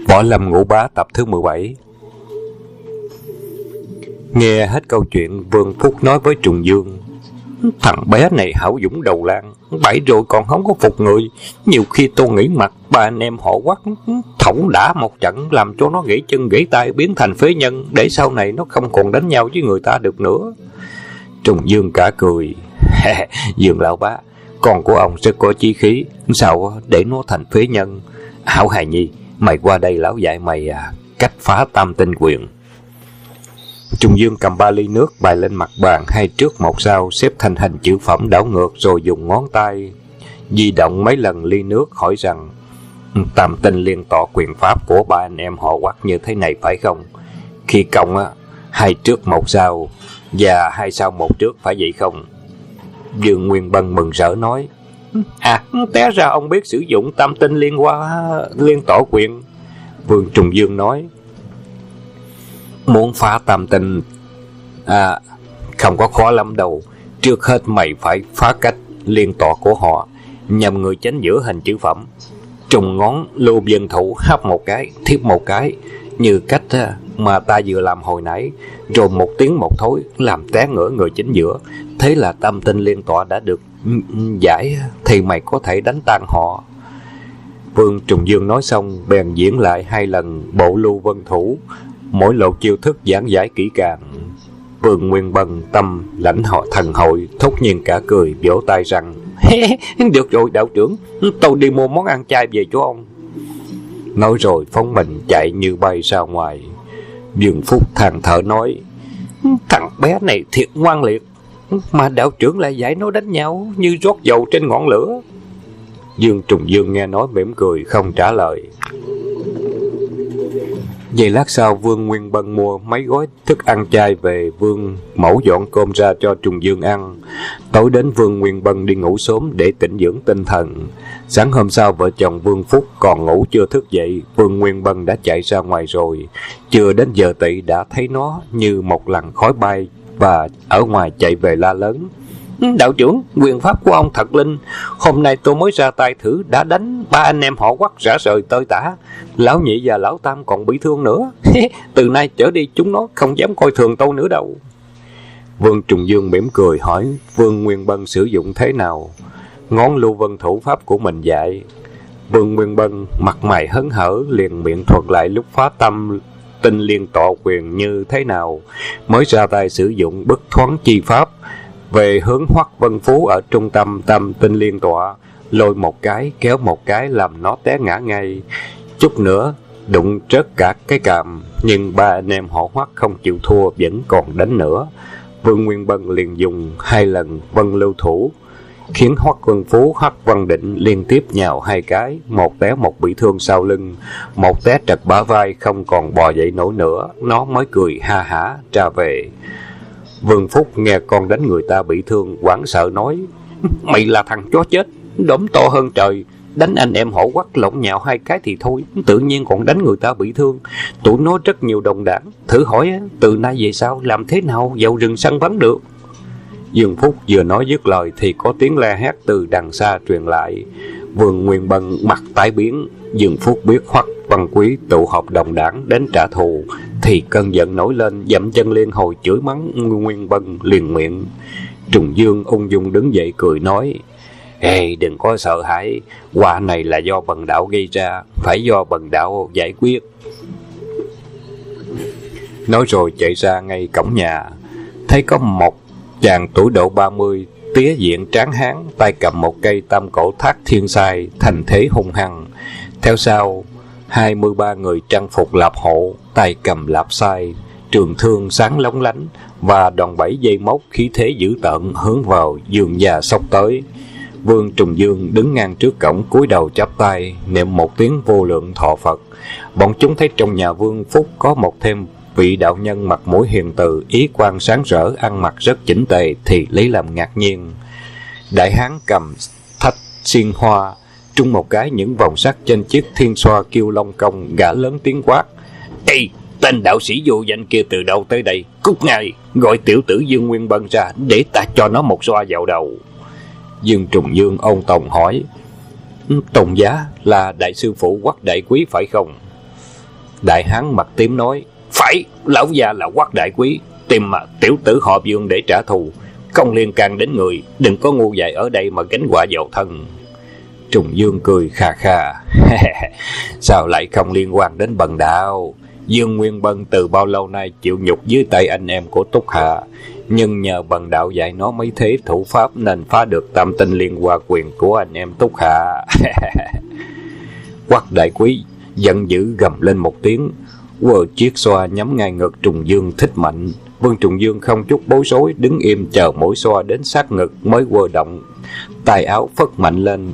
Võ Lâm Ngũ Bá tập thứ 17. Nghe hết câu chuyện, Vương Phúc nói với Trùng Dương: thằng bé này hão dũng đầu lan, bậy rồi còn không có phục người. Nhiều khi tôi nghĩ mặt ba anh em họ Quắt thổng đã một trận, làm cho nó gãy chân gãy tay, biến thành phế nhân, để sau này nó không còn đánh nhau với người ta được nữa. Trùng Dương cả cười: Dương lão bá, con của ông rất có chí khí, sao để nó thành phế nhân? Hảo hài nhi, mày qua đây lão dạy mày cách phá tam tinh quyền. Trùng Dương cầm 3 ly nước bày lên mặt bàn, hai trước một sau, xếp thành hình chữ phẩm đảo ngược, rồi dùng ngón tay di động mấy lần ly nước, hỏi rằng: tam tinh liên tọa quyền pháp của ba anh em họ Quắt như thế này phải không? Khi công hai trước một sau và hai sau một trước, phải vậy không? Dương Nguyên Bân mừng rỡ nói: té ra ông biết sử dụng tam tinh liên tọa quyền. Vương Trùng Dương nói: muốn phá tam tinh không có khó lắm đâu. Trước hết mày phải phá cách liên tọa của họ, nhằm người chánh giữa hình chữ phẩm, trùng ngón lưu dân thủ, hấp một cái, thiếp một cái, như cách mà ta vừa làm hồi nãy, rồi một tiếng một thối, làm té ngửa người chính giữa. Thế là tam tinh liên tọa đã được giải, thì mày có thể đánh tan họ. Vương Trùng Dương nói xong, bèn diễn lại 2 lần bộ lưu vân thủ, mỗi lộ chiêu thức giảng giải kỹ càng. Vương Nguyên Bân tâm lãnh họ thần hội, thốt nhiên cả cười, vỗ tay rằng: được rồi đạo trưởng, tôi đi mua món ăn chay về cho ông. Nói rồi phóng mình chạy như bay ra ngoài. Dương Phúc than thở nói: thằng bé này thiệt ngoan liệt, mà đạo trưởng lại dạy nó đánh nhau như rót dầu trên ngọn lửa. Dương Trùng Dương nghe nói mỉm cười, không trả lời. Vậy lát sau, Vương Nguyên Bân mua mấy gói thức ăn chay về, Vương mẫu dọn cơm ra cho Trùng Dương ăn. Tối đến, Vương Nguyên Bân đi ngủ sớm để tĩnh dưỡng tinh thần. Sáng hôm sau, vợ chồng Vương Phúc còn ngủ chưa thức dậy, Vương Nguyên Bân đã chạy ra ngoài rồi. Chưa đến giờ tỵ đã thấy nó như một làn khói bay, và ở ngoài chạy về la lớn: đạo trưởng, quyền pháp của ông thật linh. Hôm nay tôi mới ra tay thử, đã đánh ba anh em họ Quắt rã rời tơi tả. Lão nhị và lão tam còn bị thương nữa. Từ nay trở đi chúng nó không dám coi thường tôi nữa đâu. Vương Trùng Dương mỉm cười hỏi Vương Nguyên Bân sử dụng thế nào. Ngón lưu vân thủ pháp của mình dạy. Vương Nguyên Bân mặt mày hớn hở, liền miệng thuật lại lúc phá tâm tinh liên tọa quyền như thế nào, mới ra tay sử dụng bất thoáng chi pháp. Về hướng Hoắc Vân Phú ở trung tâm tam tinh liên tọa, lôi một cái, kéo một cái, làm nó té ngã ngay. Chút nữa đụng rớt cả cái cằm, nhưng ba anh em họ Hoắc không chịu thua, vẫn còn đánh nữa. Vương Nguyên Bân liền dùng 2 lần vân lưu thủ, khiến Hoắc Vân Phú, Hoắc Văn Định liên tiếp nhào 2 cái, một té một bị thương sau lưng, một té trật bả vai, không còn bò dậy nổi nữa. Nó mới cười ha hả ra về. Vương Phúc nghe con đánh người ta bị thương, hoảng sợ nói: mày là thằng chó chết, đốm to hơn trời. Đánh anh em họ Quắt lộn nhào 2 cái thì thôi, tự nhiên còn đánh người ta bị thương. Tụi nó rất nhiều đồng đảng, thử hỏi từ nay về sau làm thế nào vào rừng săn bắn được. Dương Phúc vừa nói dứt lời thì có tiếng la hét từ đằng xa truyền lại. Vương Nguyên Bân mặt tái biến. Dương Phúc biết Hoắc Văn Quý tụ họp đồng đảng đến trả thù, thì cơn giận nổi lên, dậm chân liên hồi chửi mắng Nguyên Bân liền miệng. Trùng Dương ung dung đứng dậy cười nói: ê, đừng có sợ hãi, họa này là do bần đạo gây ra, phải do bần đạo giải quyết. Nói rồi chạy ra ngay cổng nhà, thấy có một chàng tuổi độ 30, tía diện tráng hán, tay cầm một cây tam cổ thác thiên sai, thành thế hung hăng. Theo sau 23 người trang phục lạp hộ, tay cầm lạp sai, trường thương sáng lóng lánh, và đòn bẩy dây móc khí thế dữ tợn hướng vào giường già xông tới. Vương Trùng Dương đứng ngang trước cổng, cúi đầu chắp tay niệm một tiếng vô lượng thọ Phật. Bọn chúng thấy trong nhà Vương Phúc có một thêm vị đạo nhân mặt mũi hiền từ, ý quan sáng rỡ, ăn mặc rất chỉnh tề, thì lấy làm ngạc nhiên. Đại hán cầm thách xiên hoa, trung một cái những vòng sắt trên chiếc thiên xoa kiêu long công, gã lớn tiếng quát: ê, tên đạo sĩ vô danh kia từ đâu tới đây? Cút ngay, gọi tiểu tử Dương Nguyên Bân ra, để ta cho nó một xoa vào đầu. Dương Trùng Dương ôn tồn hỏi: Tùng giá là đại sư phụ Quách Đại Quý phải không? Đại hán mặt tím nói: Phải, lão gia là Hoắc đại quý, tìm mà tiểu tử họ Vương để trả thù, không liên can đến người, đừng có ngu dại ở đây mà gánh họa vào thân. Trùng Dương cười kha kha: Sao lại không liên quan đến bần đạo? Dương Nguyên Bân từ bao lâu nay chịu nhục dưới tay anh em của Túc Hạ, nhưng nhờ bần đạo dạy nó mấy thế thủ pháp nên phá được tam tinh liên hoa quyền của anh em Túc Hạ. Hoắc đại quý giận dữ gầm lên một tiếng, quờ chiếc xoa nhắm ngay ngực Trùng Dương thích mạnh. Vương Trùng Dương không chút bối rối, đứng im chờ mũi xoa đến sát ngực mới quơ động, tay áo phất mạnh lên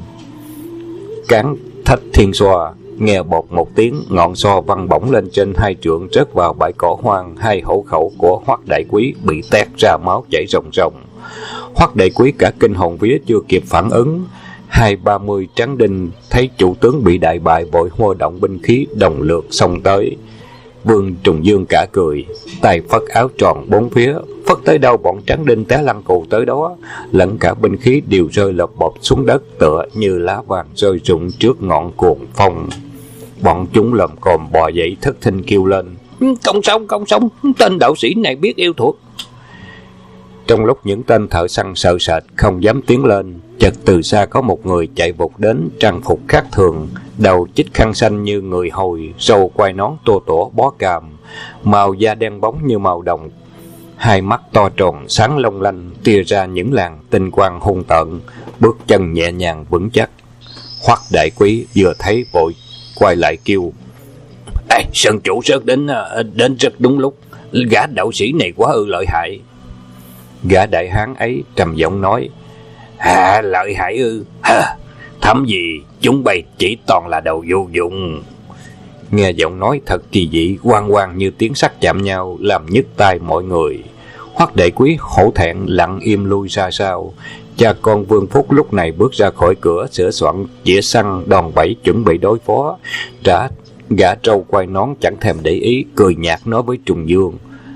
cán thách thiên xoa. Nghe bột một tiếng, ngọn xoa văng bổng lên trên 2 trượng, rớt vào bãi cỏ hoang. 2 hổ khẩu của Hoắc đại quý bị tét ra máu chảy ròng ròng. Hoắc đại quý cả kinh hồn vía chưa kịp phản ứng. 20-30 tráng đinh thấy chủ tướng bị đại bại, vội huy động binh khí đồng lượt xông tới. Vương Trùng Dương cả cười, tay phất áo tròn bốn phía, phất tới đâu bọn tráng đinh té lăn cù tới đó, lẫn cả binh khí đều rơi lộp bộp xuống đất, tựa như lá vàng rơi rụng trước ngọn cuồng phong. Bọn chúng lồm cồm bò dậy thất thanh kêu lên: Công sống, tên đạo sĩ này biết yêu thuật. Trong lúc những tên thợ săn sợ sệt không dám tiến lên, chợt từ xa có một người chạy vụt đến, trang phục khác thường, đầu chích khăn xanh như người Hồi, râu quai nón tua tủa bó càm, màu da đen bóng như màu đồng, 2 mắt to tròn sáng long lanh, tia ra những làn tinh quang hung tợn, bước chân nhẹ nhàng vững chắc. Hoắc đại quý vừa thấy vội quay lại kêu: Sơn chủ rớt đến rất đúng lúc, gã đạo sĩ này quá lợi hại. Gã đại hán ấy trầm giọng nói: Lợi hại ư? Thấm gì, chúng bay chỉ toàn là đầu vô dụng. Nghe giọng nói thật kỳ dị, oang oang như tiếng sắt chạm nhau, làm nhức tai mọi người. Hoắc đại quý hổ thẹn lặng im lui ra sau. Cha con Vương Phúc lúc này bước ra khỏi cửa, sửa soạn dĩa săn đòn bẩy chuẩn bị đối phó. Gã trâu quai nón chẳng thèm để ý, cười nhạt nói với Trùng Dương: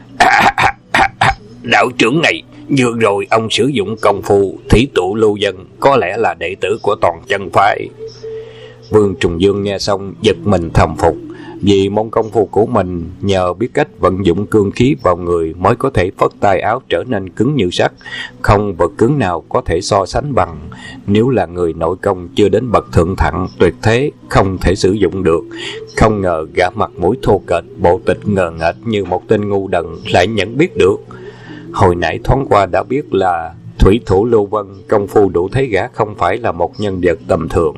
Đạo trưởng này, vừa rồi ông sử dụng công phu thủy tụ lưu dân, có lẽ là đệ tử của Toàn Chân phái. Vương Trùng Dương nghe xong giật mình thầm phục, vì môn công phu của mình nhờ biết cách vận dụng cương khí vào người mới có thể phất tay áo trở nên cứng như sắt, không vật cứng nào có thể so sánh bằng. Nếu là người nội công chưa đến bậc thượng thặng tuyệt thế, không thể sử dụng được. Không ngờ gã mặt mũi thô kệch, bộ tịch ngờ nghệch như một tên ngu đần lại nhận biết được. Hồi nãy thoáng qua đã biết là thủy thủ Lưu Vân, công phu đủ thấy gã không phải là một nhân vật tầm thường.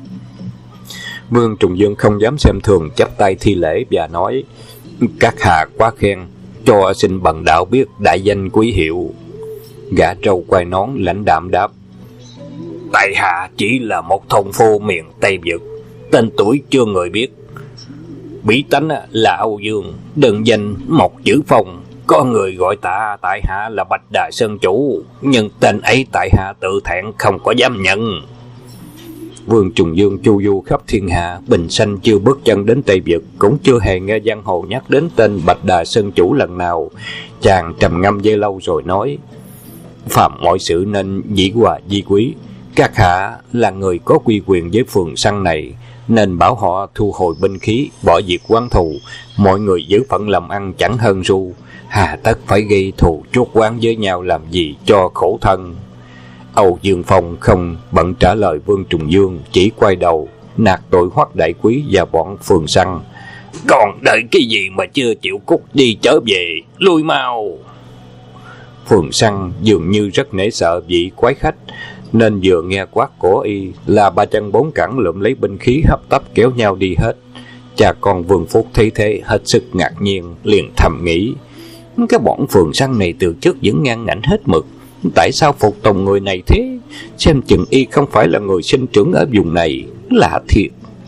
Vương Trùng Dương không dám xem thường, chắp tay thi lễ và nói: Các hạ quá khen, cho xin bần đạo biết đại danh quý hiệu. Gã trâu quai nón lãnh đạm đáp: Tại hạ chỉ là một thôn phu miền Tây Vực, tên tuổi chưa người biết. Bí tánh là Âu Dương, đơn danh một chữ Phong. Có người gọi tại hạ là Bạch Đà Sơn chủ, nhưng tên ấy tại hạ tự thẹn không có dám nhận. Vương Trùng Dương chu du khắp thiên hạ, bình sanh chưa bước chân đến Tây Vực, cũng chưa hề nghe giang hồ nhắc đến tên Bạch Đà Sơn chủ lần nào. Chàng trầm ngâm giây lâu rồi nói: Phạm mọi sự nên dĩ hòa vi quý. Các hạ là người có quy quyền với phường săn này, nên bảo họ thu hồi binh khí, bỏ việc oán thù. Mọi người giữ phận làm ăn chẳng hơn ru, hà tất phải gây thù chuốc oán với nhau làm gì cho khổ thân. Âu Dương Phong không bận trả lời Vương Trùng Dương, chỉ quay đầu nạt tội Hoắc đại quý và bọn phường săn: Còn đợi cái gì mà chưa chịu cút đi trở về, lui mau. Phường săn dường như rất nể sợ vị quái khách, nên vừa nghe quát của y là 3 chân 4 cẳng lượm lấy binh khí hấp tấp kéo nhau đi hết. Cha con Vương Phúc thấy thế hết sức ngạc nhiên, liền thầm nghĩ: Cái bọn phường săn này từ trước vẫn ngang ngạnh hết mực, tại sao phục tùng người này thế? Xem chừng y không phải là người sinh trưởng ở vùng này, lạ thiệt.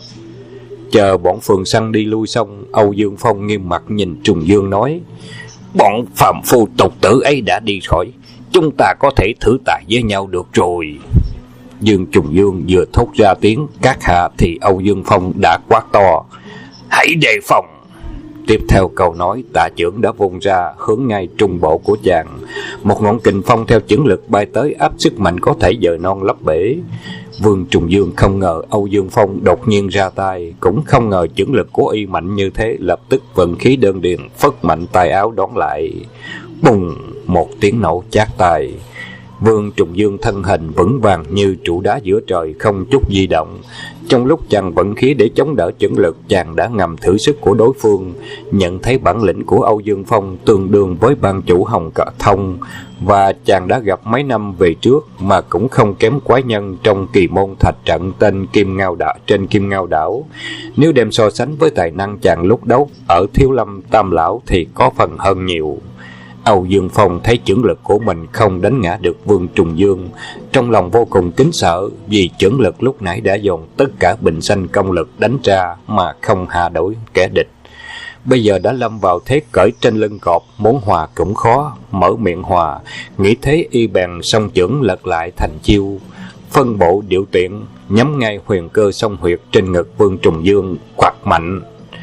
Chờ bọn phường săn đi lui xong, Âu Dương Phong nghiêm mặt nhìn Trùng Dương nói: Bọn phàm phu tục tử ấy đã đi khỏi, chúng ta có thể thử tài với nhau được rồi. Dương Trùng Dương vừa thốt ra tiếng các hạ thì Âu Dương Phong đã quát to: Hãy đề phòng. Tiếp theo câu nói, tạ chưởng đã vung ra hướng ngay trung bộ của chàng. Một ngọn kình phong theo chưởng lực bay tới, áp sức mạnh có thể dời non lấp bể. Vương Trùng Dương không ngờ Âu Dương Phong đột nhiên ra tay, cũng không ngờ chưởng lực của y mạnh như thế, lập tức vận khí đơn điền phất mạnh tay áo đón lại. Bùng, một tiếng nổ chát tai. Vương Trùng Dương thân hình vững vàng như trụ đá giữa trời, không chút di động. Trong lúc chàng vận khí để chống đỡ chưởng lực, chàng đã ngầm thử sức của đối phương, nhận thấy bản lĩnh của Âu Dương Phong tương đương với ban chủ Hồng Cờ Thông, và chàng đã gặp mấy năm về trước mà cũng không kém quái nhân trong kỳ môn thạch trận tên trên Kim Ngao Đảo. Nếu đem so sánh với tài năng chàng lúc đấu ở Thiếu Lâm Tam Lão thì có phần hơn nhiều. Âu Dương Phong thấy chưởng lực của mình không đánh ngã được Vương Trùng Dương, trong lòng vô cùng kính sợ, vì chưởng lực lúc nãy đã dồn tất cả bình sanh công lực đánh ra mà không hạ đổi kẻ địch. Bây giờ đã lâm vào thế cởi trên lưng cọp, muốn hòa cũng khó, mở miệng hòa, nghĩ thế y bèn song chưởng lật lại thành chiêu, phân bộ điệu tiện, nhắm ngay huyền cơ song huyệt trên ngực Vương Trùng Dương, quạt mạnh.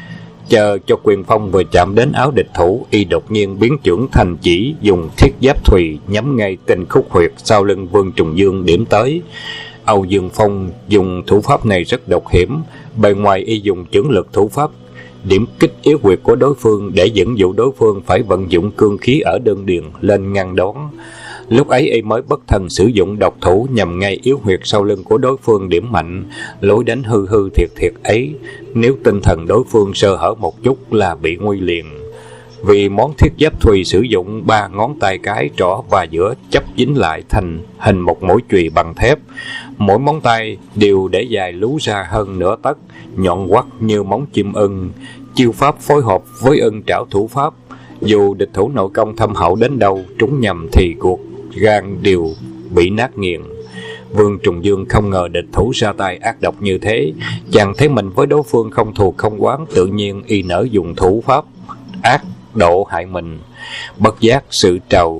Chờ cho quyền phong vừa chạm đến áo địch thủ, y đột nhiên biến chưởng thành chỉ, dùng thiết giáp thùy nhắm ngay tinh khúc huyệt sau lưng Vương Trùng Dương điểm tới. Âu Dương Phong dùng thủ pháp này rất độc hiểm, bề ngoài y dùng chưởng lực thủ pháp điểm kích yếu huyệt của đối phương để dẫn dụ đối phương phải vận dụng cương khí ở đơn điền lên ngăn đón. Lúc ấy y mới bất thần sử dụng độc thủ nhằm ngay yếu huyệt sau lưng của đối phương điểm mạnh. Lối đánh hư hư thiệt thiệt ấy, nếu tinh thần đối phương sơ hở một chút là bị nguy liền. Vì món thiết giáp thùy sử dụng 3 ngón tay cái, trỏ và giữa chấp dính lại thành hình một mũi chùy bằng thép. Mỗi móng tay đều để dài lú ra hơn nửa tấc, nhọn quắt như móng chim ưng. Chiêu pháp phối hợp với ưng trảo thủ pháp, dù địch thủ nội công thâm hậu đến đâu, trúng nhầm thì ruột gan đều bị nát nghiền. Vương Trùng Dương không ngờ địch thủ ra tay ác độc như thế, chàng thấy mình với đối phương không thù không oán, tự nhiên y nỡ dùng thủ pháp ác độ hại mình. Bất giác sự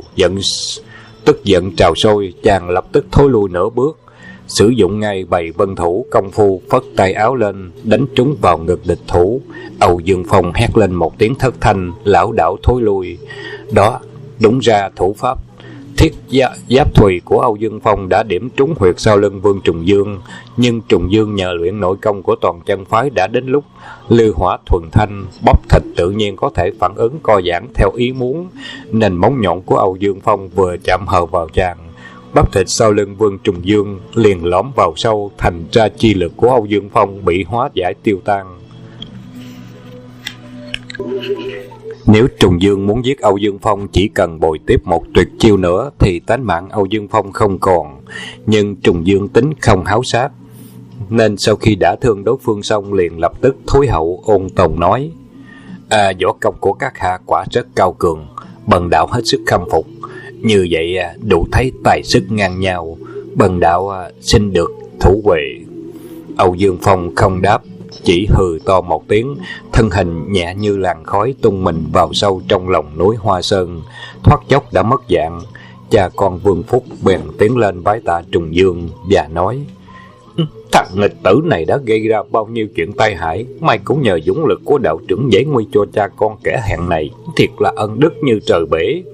tức giận trào sôi, chàng lập tức thối lui nửa bước, sử dụng ngay bày vân thủ công phu, phất tay áo lên đánh trúng vào ngực địch thủ. Âu Dương Phong hét lên một tiếng thất thanh, lảo đảo thối lui. Đó đúng ra thủ pháp thiết giáp thùy của Âu Dương Phong đã điểm trúng huyệt sau lưng Vương Trùng Dương, nhưng Trùng Dương nhờ luyện nội công của toàn chân phái đã đến lúc lư hỏa thuần thanh, bắp thịt tự nhiên có thể phản ứng co giãn theo ý muốn, nên móng nhọn của Âu Dương Phong vừa chạm hờ vào chàng, bắp thịt sau lưng Vương Trùng Dương liền lõm vào sâu, thành ra chi lực của Âu Dương Phong bị hóa giải tiêu tan. Nếu Trùng Dương muốn giết Âu Dương Phong, chỉ cần bồi tiếp một tuyệt chiêu nữa thì tánh mạng Âu Dương Phong không còn. Nhưng Trùng Dương tính không háo sát, nên sau khi đã thương đối phương xong liền lập tức thối hậu ôn tồn nói: võ công của các hạ quả rất cao cường, bần đạo hết sức khâm phục. Như vậy đủ thấy tài sức ngang nhau, bần đạo xin được thủ huệ. Âu Dương Phong không đáp, chỉ hừ to một tiếng, thân hình nhẹ như làn khói tung mình vào sâu trong lòng núi Hoa Sơn, thoát chốc đã mất dạng. Cha con Vương Phúc bèn tiến lên vái tạ Trùng Dương và nói: Thằng nghịch tử này đã gây ra bao nhiêu chuyện tai hại, may cũng nhờ dũng lực của đạo trưởng giải nguy cho cha con kẻ hèn này, thiệt là ân đức như trời bể.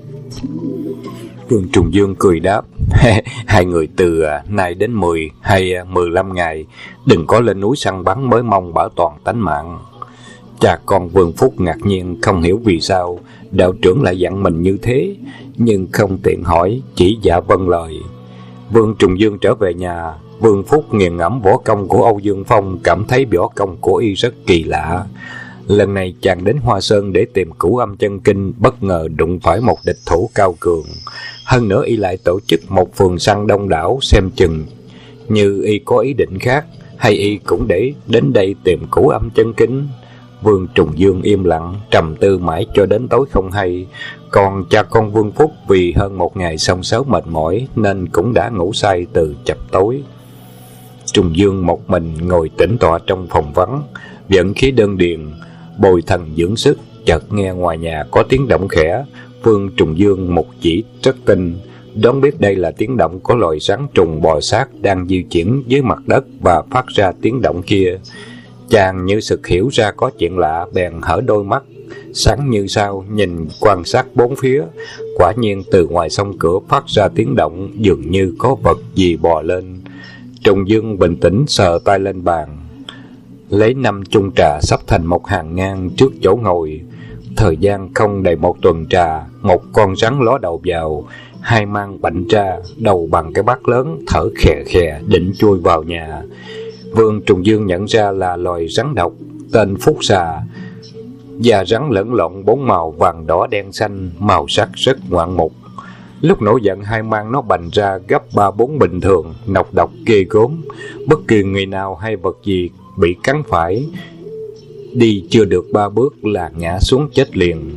Vương Trùng Dương cười đáp: Hai người từ nay đến 10 hay 15 ngày đừng có lên núi săn bắn, mới mong bảo toàn tánh mạng. Cha con Vương Phúc ngạc nhiên không hiểu vì sao đạo trưởng lại dặn mình như thế, nhưng không tiện hỏi, chỉ dạ vâng lời. Vương Trùng Dương trở về nhà, Vương Phúc nghiền ngẫm võ công của Âu Dương Phong, cảm thấy võ công của y rất kỳ lạ. Lần này chàng đến Hoa Sơn để tìm Cửu Âm Chân Kinh, bất ngờ đụng phải một địch thủ cao cường. Hơn nữa y lại tổ chức một phường săn đông đảo, xem chừng như y có ý định khác, hay y cũng để đến đây tìm Cửu Âm Chân Kinh. Vương Trùng Dương im lặng trầm tư mãi cho đến tối không hay. Còn cha con Vương Phúc vì hơn một ngày xông xáo mệt mỏi nên cũng đã ngủ say từ chập tối. Trùng Dương một mình ngồi tĩnh tọa trong phòng vắng, vận khí đơn điền, bồi thần dưỡng sức. Chợt nghe ngoài nhà có tiếng động khẽ. Vương Trùng Dương một chỉ rất tinh, đoán biết đây là tiếng động của loài rắn trùng bò sát đang di chuyển dưới mặt đất và phát ra tiếng động kia. Chàng như sực hiểu ra có chuyện lạ, bèn hở đôi mắt sáng như sao nhìn quan sát bốn phía. Quả nhiên từ ngoài song cửa phát ra tiếng động, dường như có vật gì bò lên. Trùng Dương bình tĩnh sờ tay lên bàn, lấy 5 chung trà sắp thành một hàng ngang trước chỗ ngồi. Thời gian không đầy 1 tuần trà, một con rắn ló đầu vào, hai mang bạnh ra, đầu bằng cái bát lớn, thở khè khè, định chui vào nhà. Vương Trùng Dương nhận ra là loài rắn độc, tên phúc xà. Da rắn lẫn lộn 4 màu vàng đỏ đen xanh, màu sắc rất ngoạn mục. Lúc nổi giận hai mang nó bành ra gấp 3-4 bình thường, nọc độc ghê gớm. Bất kỳ người nào hay vật gì bị cắn phải, đi chưa được 3 bước là ngã xuống chết liền.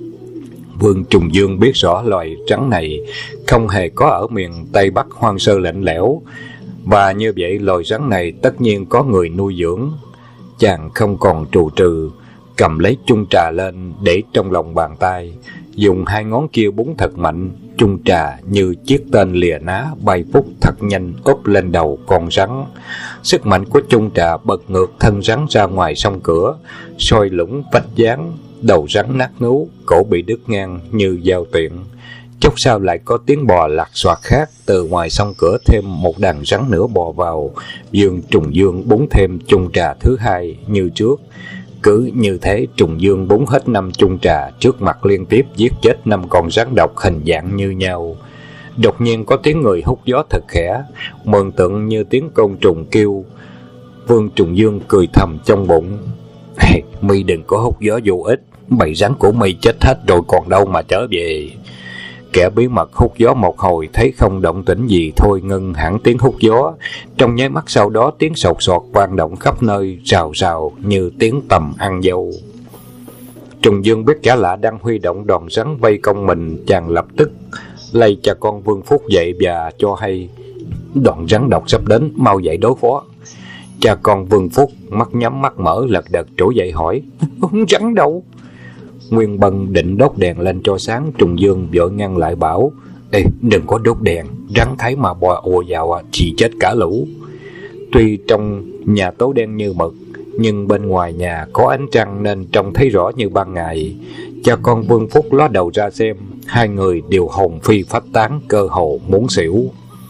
Vương Trùng Dương biết rõ loài rắn này không hề có ở miền Tây Bắc hoang sơ lạnh lẽo, và như vậy loài rắn này tất nhiên có người nuôi dưỡng. Chàng không còn trù trừ, cầm lấy chung trà lên để trong lòng bàn tay, dùng 2 ngón kia búng thật mạnh. Chung trà như chiếc tên lìa ná bay phút thật nhanh úp lên đầu con rắn. Sức mạnh của chung trà bật ngược thân rắn ra ngoài song cửa, soi lũng vách dáng, đầu rắn nát nú, cổ bị đứt ngang như dao tiện. Chốc sau lại có tiếng bò lặt xoạt khác, từ ngoài song cửa thêm một đàn rắn nữa bò vào. Vương Trùng Dương búng thêm chung trà thứ 2 như trước. Cứ như thế, Trùng Dương búng hết 5 chung trà, trước mặt liên tiếp giết chết 5 con rắn độc hình dạng như nhau. Đột nhiên có tiếng người hút gió thật khẽ, mường tượng như tiếng côn trùng kêu. Vương Trùng Dương cười thầm trong bụng: "Mi đừng có hút gió vô ích, bầy rắn của mi chết hết rồi còn đâu mà trở về." Kẻ bí mật hút gió một hồi, thấy không động tĩnh gì, thôi ngưng hẳn tiếng hút gió. Trong nháy mắt sau đó, tiếng sột soạt vang động khắp nơi, rào rào như tiếng tầm ăn dâu. Trùng Dương biết kẻ lạ đang huy động đòn rắn vây công mình, chàng lập tức lay cha con Vương Phúc dậy và cho hay: "Đòn rắn độc sắp đến, mau dậy đối phó." Cha con Vương Phúc mắt nhắm mắt mở, lật đật trỗi dậy hỏi: "Rắn đâu?" Nguyên Bân định đốt đèn lên cho sáng, Trùng Dương vội ngăn lại bảo: "Ê, đừng có đốt đèn, rắn thấy mà bò ùa vào thì chết cả lũ." Tuy trong nhà tối đen như mực, nhưng bên ngoài nhà có ánh trăng nên trông thấy rõ như ban ngày. Cha con Vương Phúc ló đầu ra xem, hai người đều hồn phi phách tán, cơ hồ muốn xỉu.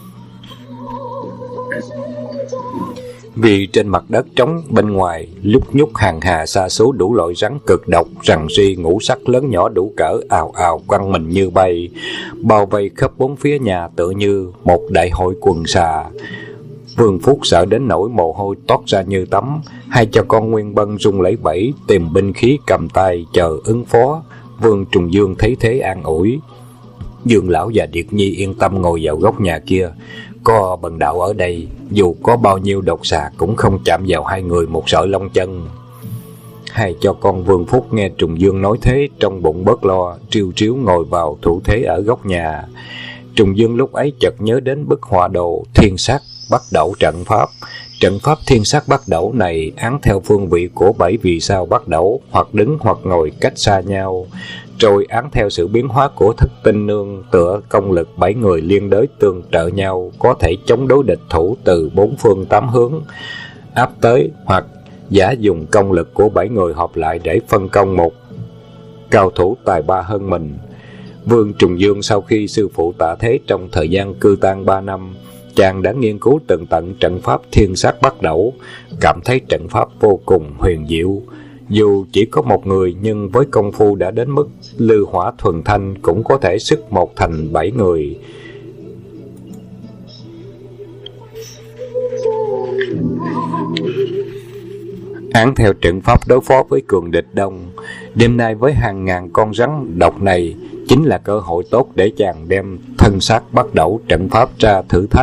Vì trên mặt đất trống bên ngoài lúc nhúc hàng hà sa số đủ loại rắn cực độc, rằn ri ngũ sắc lớn nhỏ đủ cỡ, ào ào quăng mình như bay, bao vây khắp 4 phía nhà tựa như một đại hội quần xà. Vương Phúc sợ đến nỗi mồ hôi toát ra như tắm. Hai cha con Nguyên Bân run lẩy bẩy tìm binh khí cầm tay chờ ứng phó. Vương Trùng Dương thấy thế an ủi: "Dương lão và Điệt Nhi yên tâm ngồi vào góc nhà kia, có Bần đạo ở đây, dù có bao nhiêu độc xà cũng không chạm vào hai người một sợi lông chân." Hai cho con Vương Phúc nghe Trùng Dương nói thế, trong bụng bớt lo, triêu triếu ngồi vào thủ thế ở góc nhà. Trùng Dương lúc ấy chợt nhớ đến bức họa đồ thiên sát bắt đẩu trận pháp. Trận pháp thiên sát bắt đẩu này án theo phương vị của 7 vì sao bắt đẩu, hoặc đứng hoặc ngồi cách xa nhau, rồi án theo sự biến hóa của Thất Tinh Nương, tựa công lực 7 người liên đới tương trợ nhau, có thể chống đối địch thủ từ 4 phương 8 hướng áp tới, hoặc giả dùng công lực của 7 người hợp lại để phân công một cao thủ tài ba hơn mình. Vương Trùng Dương sau khi sư phụ tạ thế trong thời gian cư tang 3 năm, chàng đã nghiên cứu tường tận trận pháp thiên sát bắt đẩu, cảm thấy trận pháp vô cùng huyền diệu. Dù chỉ có một người, nhưng với công phu đã đến mức lư hỏa thuần thanh cũng có thể sức một thành 7 người. Án theo trận pháp đối phó với cường địch đông, đêm nay với hàng ngàn con rắn độc này chính là cơ hội tốt để chàng đem thân xác bắt đẩu trận pháp ra thử thách.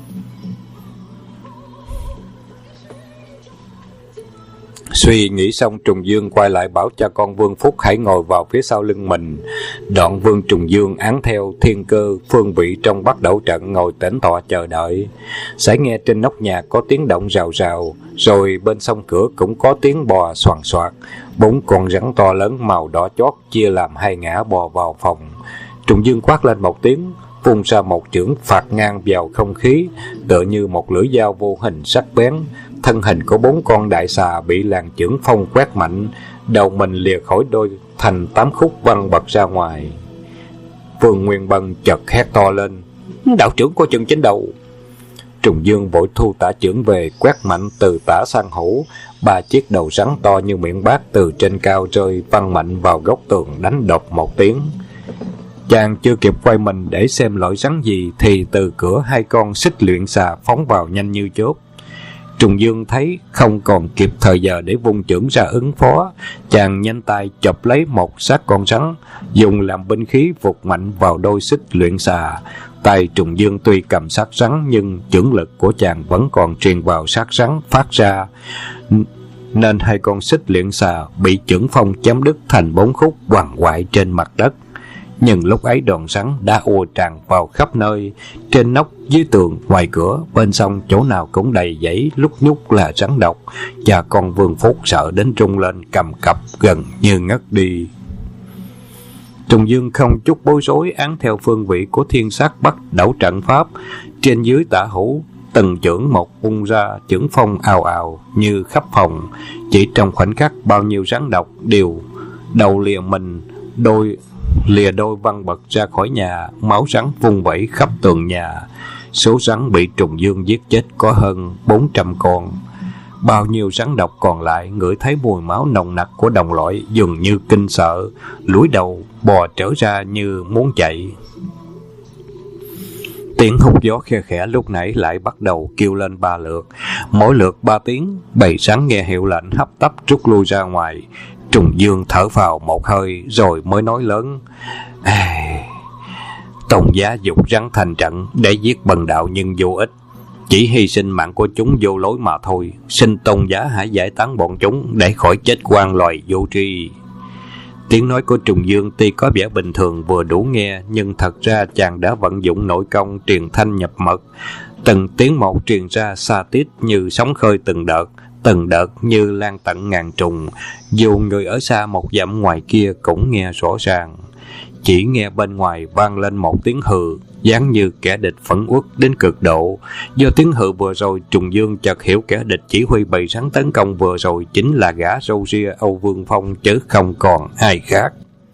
Suy nghĩ xong, Trùng Dương quay lại bảo cha con Vương Phúc hãy ngồi vào phía sau lưng mình. Đoạn Vương Trùng Dương án theo thiên cơ phương vị trong bắt đẩu trận, ngồi tĩnh tọa chờ đợi. Sẽ nghe trên nóc nhà có tiếng động rào rào, rồi bên sông cửa cũng có tiếng bò xoàn xoạt. 4 con rắn to lớn màu đỏ chót chia làm 2 ngã bò vào phòng. Trùng Dương quát lên một tiếng, vung ra một chưởng phạt ngang vào không khí, tựa như một lưỡi dao vô hình sắc bén. Thân hình của 4 con đại xà bị làn chưởng phong quét mạnh, đầu mình lìa khỏi đôi thành 8 khúc văng bật ra ngoài. Vương Nguyên Bân chợt hét to lên: "Đạo trưởng coi chừng trên đầu!" Trùng Dương vội thu tả chưởng về, quét mạnh từ tả sang hữu. 3 chiếc đầu rắn to như miệng bát từ trên cao rơi văng mạnh vào góc tường, đánh độc một tiếng. Chàng chưa kịp quay mình để xem loại rắn gì thì từ cửa 2 con xích luyện xà phóng vào nhanh như chớp. Trùng Dương thấy không còn kịp thời giờ để vung chưởng ra ứng phó, chàng nhanh tay chộp lấy một xác con rắn, dùng làm binh khí vụt mạnh vào đôi xích luyện xà. Tay Trùng Dương tuy cầm xác rắn nhưng chưởng lực của chàng vẫn còn truyền vào xác rắn phát ra, nên 2 con xích luyện xà bị chưởng phong chém đứt thành 4 khúc quằn quại trên mặt đất. Nhưng lúc ấy đòn rắn đã ùa tràn vào khắp nơi, trên nóc, dưới tường, ngoài cửa, bên sông, chỗ nào cũng đầy dãy lúc nhúc là rắn độc, và con Vương Phúc sợ đến rung lên cầm cập, gần như ngất đi. Trùng Dương không chút bối rối, án theo phương vị của thiên sát bắt đẩu trận pháp, trên dưới tả hữu từng chưởng một vung ra, chưởng phong ào ào như khắp phòng. Chỉ trong khoảnh khắc, bao nhiêu rắn độc đều đầu lìa đôi văng bật ra khỏi nhà, máu rắn vung vẩy khắp tường nhà. Số rắn bị Trùng Dương giết chết có hơn 400 con. Bao nhiêu rắn độc còn lại ngửi thấy mùi máu nồng nặc của đồng loại, dường như kinh sợ, lúi đầu bò trở ra như muốn chạy. Tiếng hút gió khe khẽ lúc nãy lại bắt đầu kêu lên 3 lượt, mỗi lượt 3 tiếng. Bầy rắn nghe hiệu lệnh hấp tấp rút lui ra ngoài. Trùng Dương thở vào một hơi rồi mới nói lớn: Tôn giá dục rắn thành trận để giết bần đạo nhưng vô ích, chỉ hy sinh mạng của chúng vô lối mà thôi. Xin tôn giá hãy giải tán bọn chúng để khỏi chết oan loài vô tri. Tiếng nói của Trùng Dương tuy có vẻ bình thường vừa đủ nghe, nhưng thật ra chàng đã vận dụng nội công truyền thanh nhập mật. Từng tiếng một truyền ra xa tít như sóng khơi từng đợt như lan tận ngàn trùng. Dù người ở xa một dặm ngoài kia cũng nghe rõ ràng. Chỉ nghe bên ngoài vang lên một tiếng hừ, dáng như kẻ địch phẫn uất đến cực độ. Do tiếng hừ vừa rồi, Trùng Dương chợt hiểu kẻ địch chỉ huy bầy rắn tấn công vừa rồi chính là gã râu ria Âu Vương Phong, chứ không còn ai khác.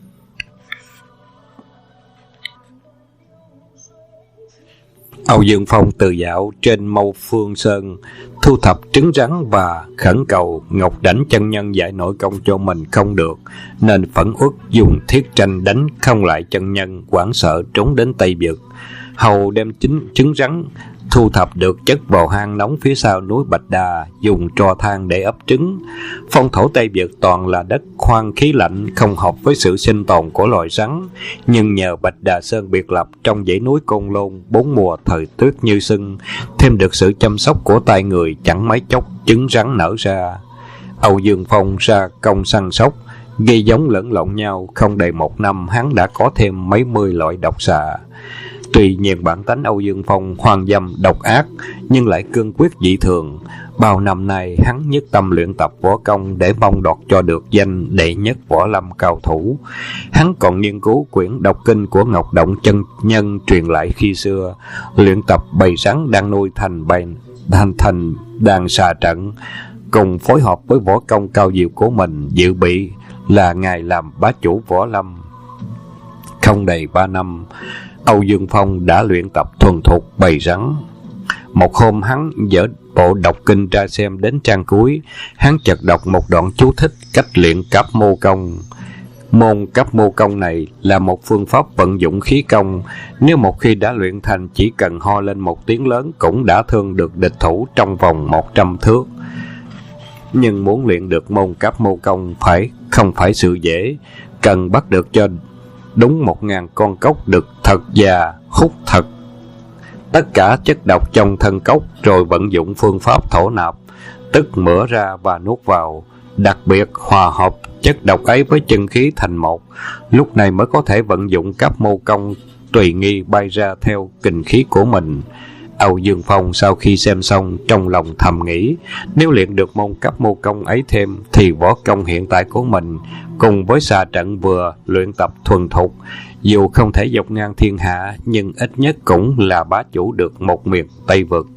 Âu Dương Phong từ dạo trên Mâu Phương Sơn, thu thập trứng rắn và khẩn cầu Ngọc Đảnh chân nhân giải nội công cho mình không được, nên phẫn uất dùng thiết tranh đánh không lại chân nhân, hoảng sợ trốn đến Tây Vực. Hầu đem trứng rắn thu thập được chất vào hang nóng phía sau núi Bạch Đà, dùng tro than để ấp trứng. Phong thổ Tây Vực toàn là đất khoan khí lạnh, không hợp với sự sinh tồn của loài rắn. Nhưng nhờ Bạch Đà Sơn biệt lập trong dãy núi Côn Lôn, 4 mùa thời tuyết như sưng, thêm được sự chăm sóc của tay người, chẳng mấy chốc trứng rắn nở ra. Âu Dương Phong ra công săn sóc, gây giống lẫn lộn nhau, không đầy 1 năm hắn đã có thêm mấy mươi loại độc xà. Tuy nhiên bản tánh Âu Dương Phong hoang dâm độc ác, nhưng lại cương quyết dị thường. Bao năm nay hắn nhất tâm luyện tập võ công để mong đoạt cho được danh đệ nhất võ lâm cao thủ. Hắn còn nghiên cứu quyển độc kinh của Ngọc Động chân nhân truyền lại khi xưa, luyện tập bầy rắn đang nuôi thành đàn xà trận, cùng phối hợp với võ công cao diệu của mình, dự bị là ngài làm bá chủ võ lâm. Không đầy 3 năm, Âu Dương Phong đã luyện tập thuần thục bầy rắn. Một hôm hắn dở bộ đọc kinh ra xem, đến trang cuối, hắn chợt đọc một đoạn chú thích cách luyện Cáp Mô Công. Môn Cáp Mô Công này là một phương pháp vận dụng khí công. Nếu một khi đã luyện thành, chỉ cần ho lên một tiếng lớn cũng đã thương được địch thủ trong vòng 100 thước. Nhưng muốn luyện được môn Cáp Mô Công không phải sự dễ, cần bắt được cho đúng 1000 con cóc đực thật già, hút thật tất cả chất độc trong thân cốc, rồi vận dụng phương pháp thổ nạp, tức mửa ra và nuốt vào, đặc biệt hòa hợp chất độc ấy với chân khí thành một. Lúc này mới có thể vận dụng Cáp Mô Công tùy nghi bay ra theo kình khí của mình. Âu Dương Phong sau khi xem xong, trong lòng thầm nghĩ, nếu luyện được môn Cáp Mô Công ấy thêm, thì võ công hiện tại của mình cùng với xà trận vừa luyện tập thuần thục, dù không thể dọc ngang thiên hạ, nhưng ít nhất cũng là bá chủ được một miền Tây Vực.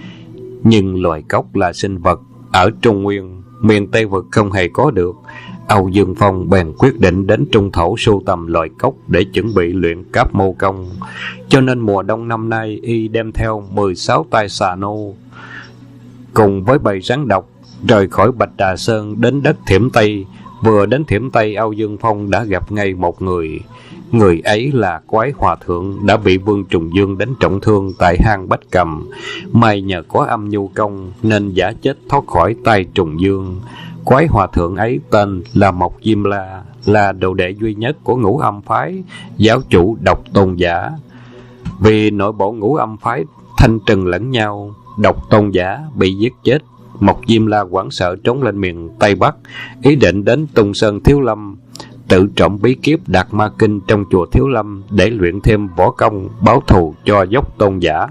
Nhưng loài cóc là sinh vật ở Trung Nguyên, miền Tây Vực không hề có được. Âu Dương Phong bèn quyết định đến Trung Thổ sưu tầm loài cốc để chuẩn bị luyện Cáp Mô Công. Cho nên mùa đông năm nay, y đem theo 16 tay xà nô cùng với bầy rắn độc rời khỏi Bạch Đà Sơn đến đất Thiểm Tây. Vừa đến Thiểm Tây, Âu Dương Phong đã gặp ngay một người. Người ấy là Quái Hòa Thượng, đã bị Vương Trùng Dương đánh trọng thương tại hang Bách Cầm. May nhờ có âm nhu công nên giả chết thoát khỏi tay Trùng Dương. Quái Hòa Thượng ấy tên là Mộc Diêm La, là đồ đệ duy nhất của Ngũ Âm Phái, giáo chủ Độc Tôn Giả. Vì nội bộ Ngũ Âm Phái thanh trừng lẫn nhau, Độc Tôn Giả bị giết chết. Mộc Diêm La hoảng sợ trốn lên miền Tây Bắc, ý định đến Tung Sơn Thiếu Lâm, tự trộm bí kíp Đạt Ma Kinh trong chùa Thiếu Lâm để luyện thêm võ công báo thù cho Dốc Tôn Giả.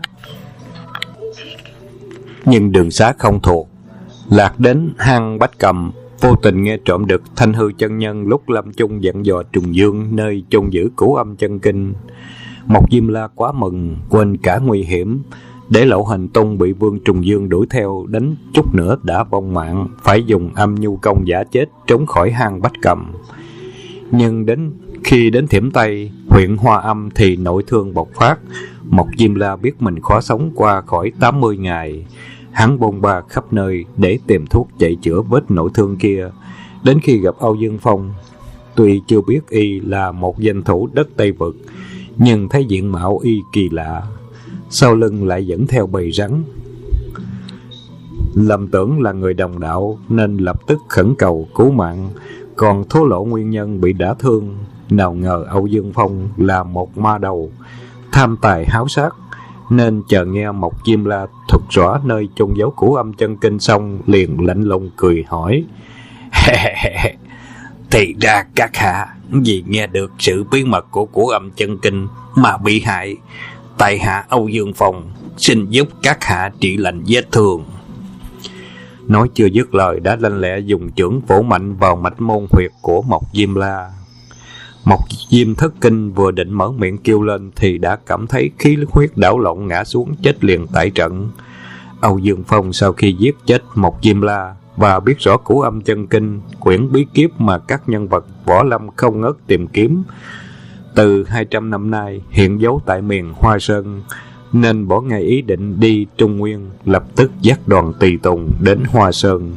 Nhưng đường xá không thuộc, lạc đến hang Bách Cầm, vô tình nghe trộm được Thanh Hư chân nhân lúc lâm chung dặn dò Trùng Dương nơi chôn giữ Cửu Âm chân kinh. Mộc Diêm La quá mừng, quên cả nguy hiểm, để Lộ Hành Tông bị Vương Trùng Dương đuổi theo đánh chút nữa đã vong mạng, phải dùng âm nhu công giả chết trốn khỏi hang Bách Cầm. Nhưng khi đến Thiểm Tây, huyện Hoa Âm thì nội thương bộc phát. Mộc Diêm La biết mình khó sống qua khỏi 80 ngày. Hắn bôn ba khắp nơi để tìm thuốc chạy chữa vết nội thương kia. Đến khi gặp Âu Dương Phong, tuy chưa biết y là một danh thủ đất Tây Vực, nhưng thấy diện mạo y kỳ lạ, sau lưng lại dẫn theo bầy rắn. Lầm tưởng là người đồng đạo nên lập tức khẩn cầu cứu mạng, còn thố lộ nguyên nhân bị đả thương. Nào ngờ Âu Dương Phong là một ma đầu, tham tài háo sát, nên chờ nghe Mộc Diêm La thuật rõ nơi chôn giấu Cửu Âm chân kinh xong, liền lạnh lùng cười hỏi: thì ra các hạ vì nghe được sự bí mật của Cửu Âm chân kinh mà bị hại. Tại hạ Âu Dương Phong xin giúp các hạ trị lành vết thương. Nói chưa dứt lời đã lanh lẹ dùng chưởng vỗ mạnh vào mạch môn huyệt của Mộc Diêm La. Mộc Diêm thất kinh, vừa định mở miệng kêu lên thì đã cảm thấy khí huyết đảo lộn, ngã xuống chết liền tại trận. Âu Dương Phong sau khi giết chết Mộc Diêm La và biết rõ Cửu Âm chân kinh, quyển bí kíp mà các nhân vật võ lâm không ngớt tìm kiếm, từ 200 năm nay hiện giấu tại miền Hoa Sơn, nên bỏ ngay ý định đi Trung Nguyên, lập tức dắt đoàn tùy tùng đến Hoa Sơn.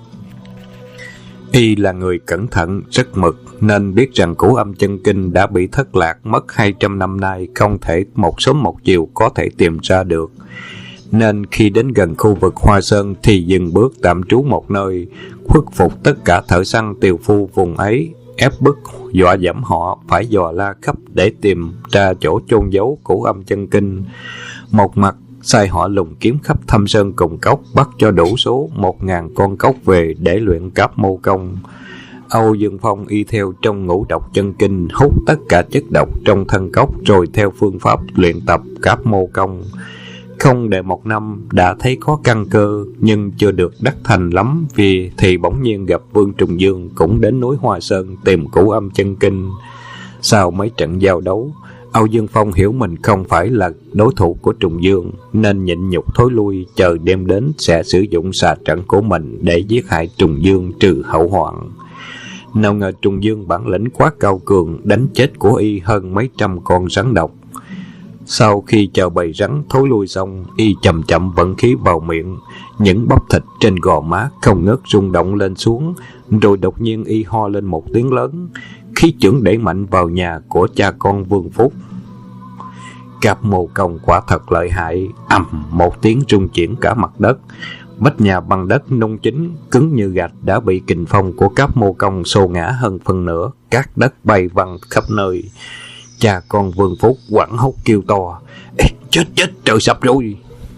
Y là người cẩn thận, rất mực, nên biết rằng Cửu Âm chân kinh đã bị thất lạc mất 200 năm nay, không thể một sớm một chiều có thể tìm ra được. Nên khi đến gần khu vực Hoa Sơn thì dừng bước tạm trú một nơi, khuất phục tất cả thợ săn tiều phu vùng ấy, ép bức dọa dẫm họ phải dò la khắp để tìm ra chỗ chôn giấu Cửu Âm chân kinh. Một mặt sai họ lùng kiếm khắp thâm sơn cùng cốc, bắt cho đủ số 1000 con cốc về để luyện Cáp Mô Công. Âu Dương Phong y theo trong Ngũ Độc chân kinh, hút tất cả chất độc trong thân cốc, rồi theo phương pháp luyện tập Cáp Mô Công. Không đầy 1 năm đã thấy có căn cơ, nhưng chưa được đắc thành lắm, vì thì bỗng nhiên gặp Vương Trùng Dương cũng đến núi Hoa Sơn tìm Cửu Âm chân kinh. Sau mấy trận giao đấu, Âu Dương Phong hiểu mình không phải là đối thủ của Trùng Dương, nên nhịn nhục thối lui, chờ đêm đến sẽ sử dụng xà trận của mình để giết hại Trùng Dương trừ hậu hoạn. Nào ngờ Trùng Dương bản lĩnh quá cao cường, đánh chết của y hơn mấy trăm con rắn độc. Sau khi chờ bầy rắn thối lui xong, y chậm chậm vận khí vào miệng, những bắp thịt trên gò má không ngớt rung động lên xuống, rồi đột nhiên y ho lên một tiếng lớn, khí chưởng đẩy mạnh vào nhà của cha con Vương Phúc. Cáp Mô Công quả thật lợi hại, ầm một tiếng rung chuyển cả mặt đất. Vách nhà bằng đất nung chín cứng như gạch đã bị kình phong của Cáp Mô Công xô ngã hơn phân nửa, cát đất bay văng khắp nơi. Cha con Vương Phúc hoảng hốt kêu to: chết, trời sập rồi!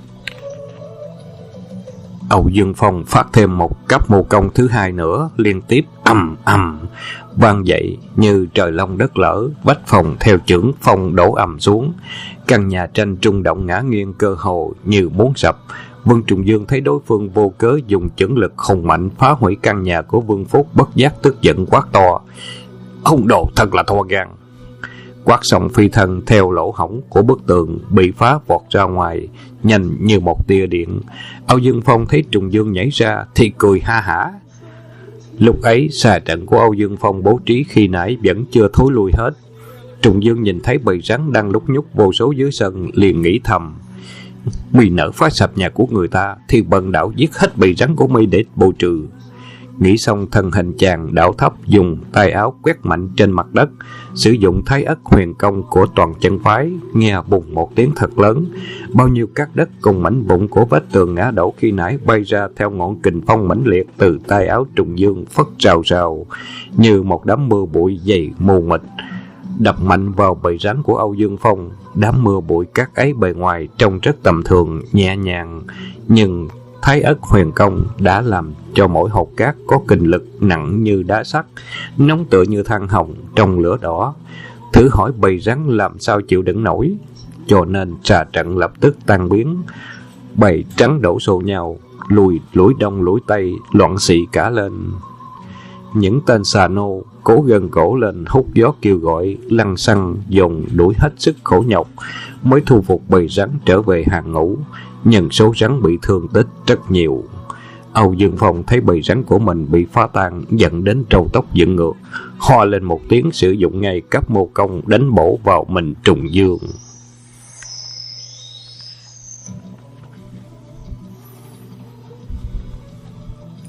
Âu Dương Phong phát thêm một Cáp Mô Công thứ hai nữa, liên tiếp ầm vang dậy như trời long đất lở, vách phòng theo chưởng phong đổ ầm xuống, căn nhà tranh rung động ngã nghiêng cơ hồ như muốn sập. Vương Trùng Dương thấy đối phương vô cớ dùng chưởng lực hùng mạnh phá hủy căn nhà của Vương Phúc, bất giác tức giận quát to: hung đồ thật là thô gan! Quát xong phi thân theo lỗ hổng của bức tường bị phá vọt ra ngoài, nhanh như một tia điện. Âu Dương Phong thấy Trùng Dương nhảy ra thì cười ha hả: Lúc ấy xà trận của Âu Dương Phong bố trí khi nãy vẫn chưa thối lui hết. Trùng Dương nhìn thấy bầy rắn đang lúc nhúc vô số dưới sân, liền nghĩ thầm: "Mi nỡ phá sập nhà của người ta thì bần đạo giết hết bầy rắn của mi để bù trừ." Nghĩ xong, thân hình chàng đảo thấp, dùng tay áo quét mạnh trên mặt đất, sử dụng Thái Ất huyền công của toàn chân phái. Nghe bùng một tiếng thật lớn, bao nhiêu cát đất cùng mảnh vụn của vách tường ngã đổ khi nãy bay ra theo ngọn kình phong mãnh liệt từ tay áo Trùng Dương, phất rào rào như một đám mưa bụi dày mù mịt, đập mạnh vào bầy rắn của Âu Dương Phong. Đám mưa bụi cát ấy bề ngoài trông rất tầm thường, nhẹ nhàng, nhưng Thái Ất huyền công đã làm cho mỗi hột cát có kình lực nặng như đá sắt, nóng tựa như than hồng trong lửa đỏ. Thử hỏi bầy rắn làm sao chịu đựng nổi, cho nên xà trận lập tức tan biến. Bầy trắng đổ xô nhau, lùi đông lùi tây, loạn xị cả lên. Những tên xà nô cố gần cổ lên, hút gió kêu gọi, lăng xăng dồn đuổi hết sức khổ nhọc mới thu phục bầy rắn trở về hàng ngũ. Nhân số rắn bị thương tích rất nhiều. Âu Dương Phong thấy bầy rắn của mình bị phá tan, giận đến trâu tóc dựng ngược, ho lên một tiếng, sử dụng ngay cấp mô công đánh bổ vào mình Trùng Dương.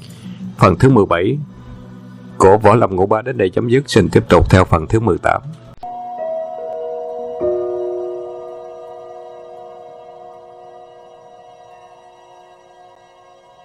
Phần thứ 17 của Võ Lâm Ngũ Bá đến đây chấm dứt. Xin tiếp tục theo phần thứ 18.